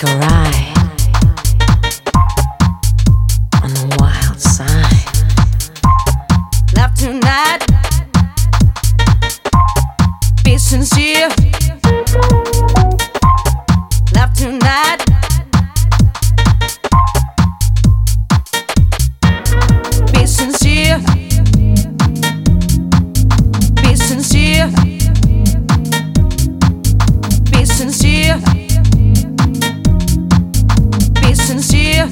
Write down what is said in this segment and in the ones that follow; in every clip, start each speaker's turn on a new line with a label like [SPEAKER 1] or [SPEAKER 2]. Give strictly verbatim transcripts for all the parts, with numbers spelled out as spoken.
[SPEAKER 1] a ride on the wild side. Love tonight, be sincere. Love tonight, be sincere. Be sincere. Be sincere. Be sincere.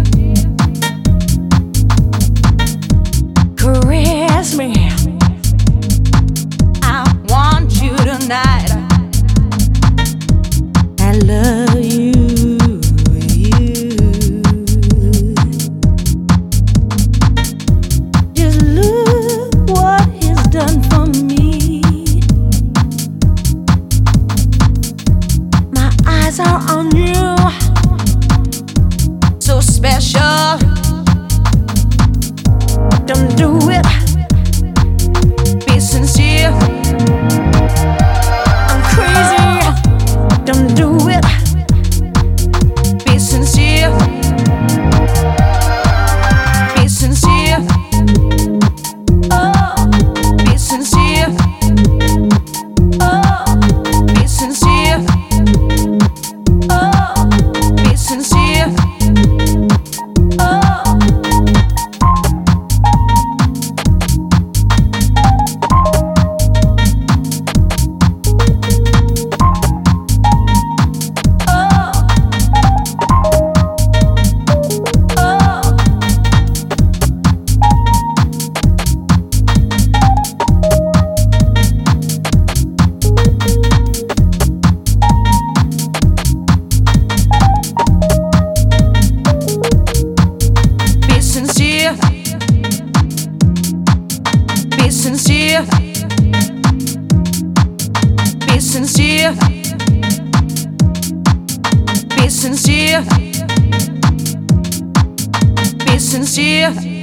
[SPEAKER 1] Caress me. I want you tonight. I love you. you. Just look what he's done for me. My eyes are on you, so special. Don't do it. Be sincere. I'm crazy. Don't do it. Be sincere. Be sincere. Oh, be sincere. Oh, be sincere. Oh, be sincere. Oh. Be sincere. Be sincere. Be sincere. Be sincere.